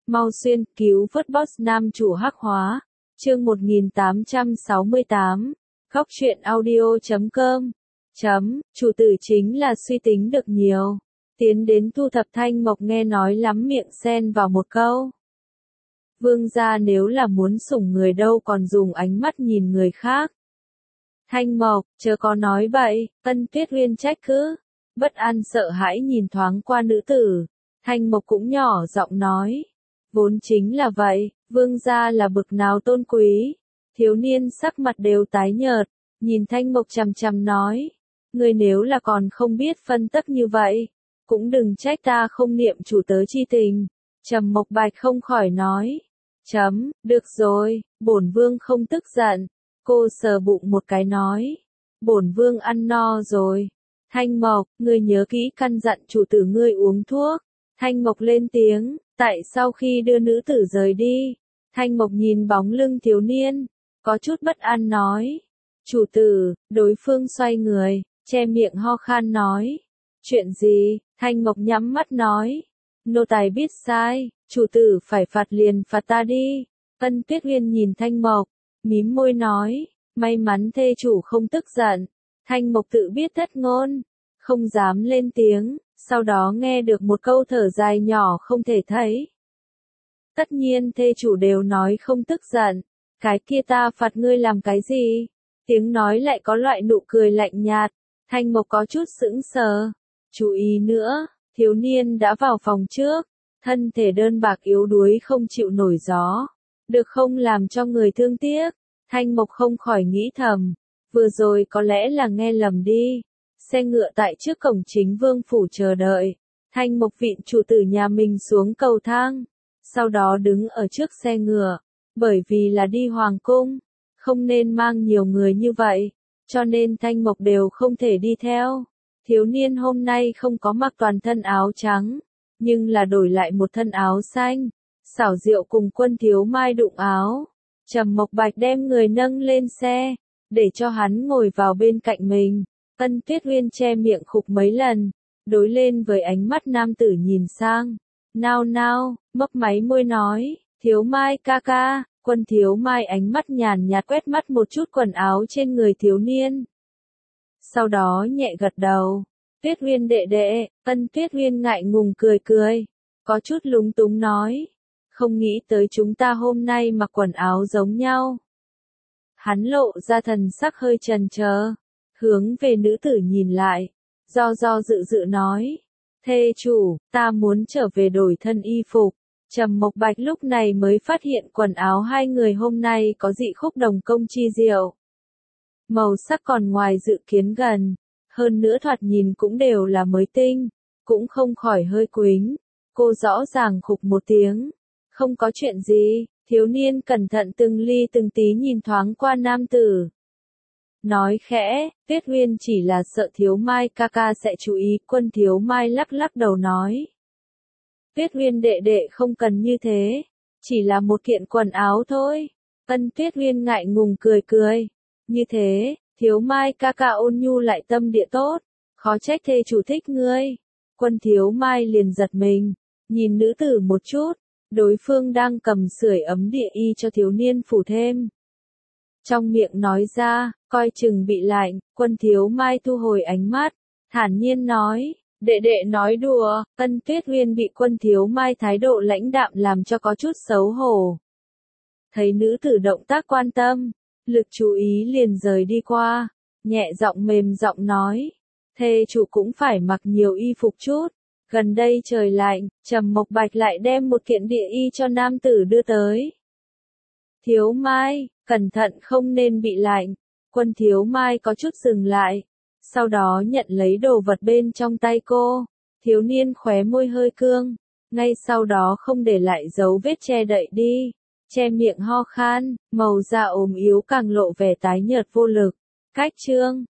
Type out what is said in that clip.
Mau xuyên, cứu vớt boss nam chủ hắc hóa. Chương 1868. Góc truyện audio.com. Chủ tử chính là suy tính được nhiều. Tiến đến thu thập Thanh Mộc nghe nói lắm miệng xen vào một câu. Vương gia nếu là muốn sủng người đâu còn dùng ánh mắt nhìn người khác. Thanh Mộc, chớ có nói bậy, Ân Tuyết Uyên trách cứ. Bất an sợ hãi nhìn thoáng qua nữ tử. Thanh Mộc cũng nhỏ giọng nói. Vốn chính là vậy, vương gia là bực nào tôn quý. Thiếu niên sắc mặt đều tái nhợt, nhìn Thanh Mộc chằm chằm nói. Người nếu là còn không biết phân tích như vậy, cũng đừng trách ta không niệm chủ tớ chi tình. Trầm Mộc Bạch không khỏi nói. Được rồi, bổn vương không tức giận. Cô sờ bụng một cái nói. Bổn vương ăn no rồi. Thanh Mộc, ngươi nhớ kỹ căn dặn chủ tử ngươi uống thuốc. Thanh Mộc lên tiếng, tại sau khi đưa nữ tử rời đi. Thanh Mộc nhìn bóng lưng thiếu niên, có chút bất an nói. Chủ tử, đối phương xoay người, che miệng ho khan nói. Chuyện gì? Thanh Mộc nhắm mắt nói. Nô tài biết sai, chủ tử phải phạt liền phạt ta đi. Ân Tuyết Uyên nhìn Thanh Mộc, mím môi nói. May mắn thê chủ không tức giận. Thanh Mộc tự biết thất ngôn, không dám lên tiếng, sau đó nghe được một câu thở dài nhỏ không thể thấy. Tất nhiên thê chủ đều nói không tức giận, cái kia ta phạt ngươi làm cái gì? Tiếng nói lại có loại nụ cười lạnh nhạt, Thanh Mộc có chút sững sờ. Chú ý nữa, thiếu niên đã vào phòng trước, thân thể đơn bạc yếu đuối không chịu nổi gió, được không làm cho người thương tiếc. Thanh Mộc không khỏi nghĩ thầm, vừa rồi có lẽ là nghe lầm đi. Xe ngựa tại trước cổng chính vương phủ chờ đợi. Thanh Mộc vịn chủ tử nhà mình xuống cầu thang, sau đó đứng ở trước xe ngựa, bởi vì là đi hoàng cung, không nên mang nhiều người như vậy, cho nên Thanh Mộc đều không thể đi theo. Thiếu niên hôm nay không có mặc toàn thân áo trắng, nhưng là đổi lại một thân áo xanh, xảo diệu cùng Quân Thiếu Mai đụng áo. Trầm Mộc Bạch đem người nâng lên xe, để cho hắn ngồi vào bên cạnh mình. Ân Tuyết Uyên che miệng khục mấy lần, đối lên với ánh mắt nam tử nhìn sang. Nao, mấp máy môi nói, Thiếu Mai ca ca. Quân Thiếu Mai ánh mắt nhàn nhạt quét mắt một chút quần áo trên người thiếu niên. Sau đó nhẹ gật đầu. Tuyết Uyên đệ đệ. Ân Tuyết Uyên ngại ngùng cười, có chút lúng túng nói. Không nghĩ tới chúng ta hôm nay mặc quần áo giống nhau. Hắn lộ ra thần sắc hơi chần chờ, hướng về nữ tử nhìn lại, do dự nói. Thê chủ, ta muốn trở về đổi thân y phục. Trầm Mộc Bạch lúc này mới phát hiện quần áo hai người hôm nay có dị khúc đồng công chi diệu. Màu sắc còn ngoài dự kiến gần, hơn nữa thoạt nhìn cũng đều là mới tinh, cũng không khỏi hơi quính. Cô rõ ràng khục một tiếng. Không có chuyện gì, thiếu niên cẩn thận từng ly từng tí nhìn thoáng qua nam tử. Nói khẽ, Tuyết Uyên chỉ là sợ Thiếu Mai ca ca sẽ chú ý. Quân Thiếu Mai lắc đầu nói. Tuyết Uyên đệ đệ không cần như thế, chỉ là một kiện quần áo thôi. Ân Tuyết Uyên ngại ngùng cười. Như thế, Thiếu Mai ca ca ôn nhu lại tâm địa tốt, khó trách thê chủ thích ngươi. Quân Thiếu Mai liền giật mình, nhìn nữ tử một chút. Đối phương đang cầm sưởi ấm địa y cho thiếu niên phủ thêm. Trong miệng nói ra, coi chừng bị lạnh. Quân Thiếu Mai thu hồi ánh mắt, thản nhiên nói, đệ đệ nói đùa. Ân Tuyết Uyên bị Quân Thiếu Mai thái độ lãnh đạm làm cho có chút xấu hổ. Thấy nữ tử động tác quan tâm, lực chú ý liền rời đi qua, nhẹ giọng mềm giọng nói, thê chủ cũng phải mặc nhiều y phục chút. Gần đây trời lạnh, Trầm Mộc Bạch lại đem một kiện địa y cho nam tử đưa tới. Thiếu Mai, cẩn thận không nên bị lạnh. Quân Thiếu Mai có chút dừng lại, sau đó nhận lấy đồ vật bên trong tay cô. Thiếu niên khóe môi hơi cương, ngay sau đó không để lại dấu vết che đậy đi, che miệng ho khan, màu da ốm yếu càng lộ vẻ tái nhợt vô lực. Cách chương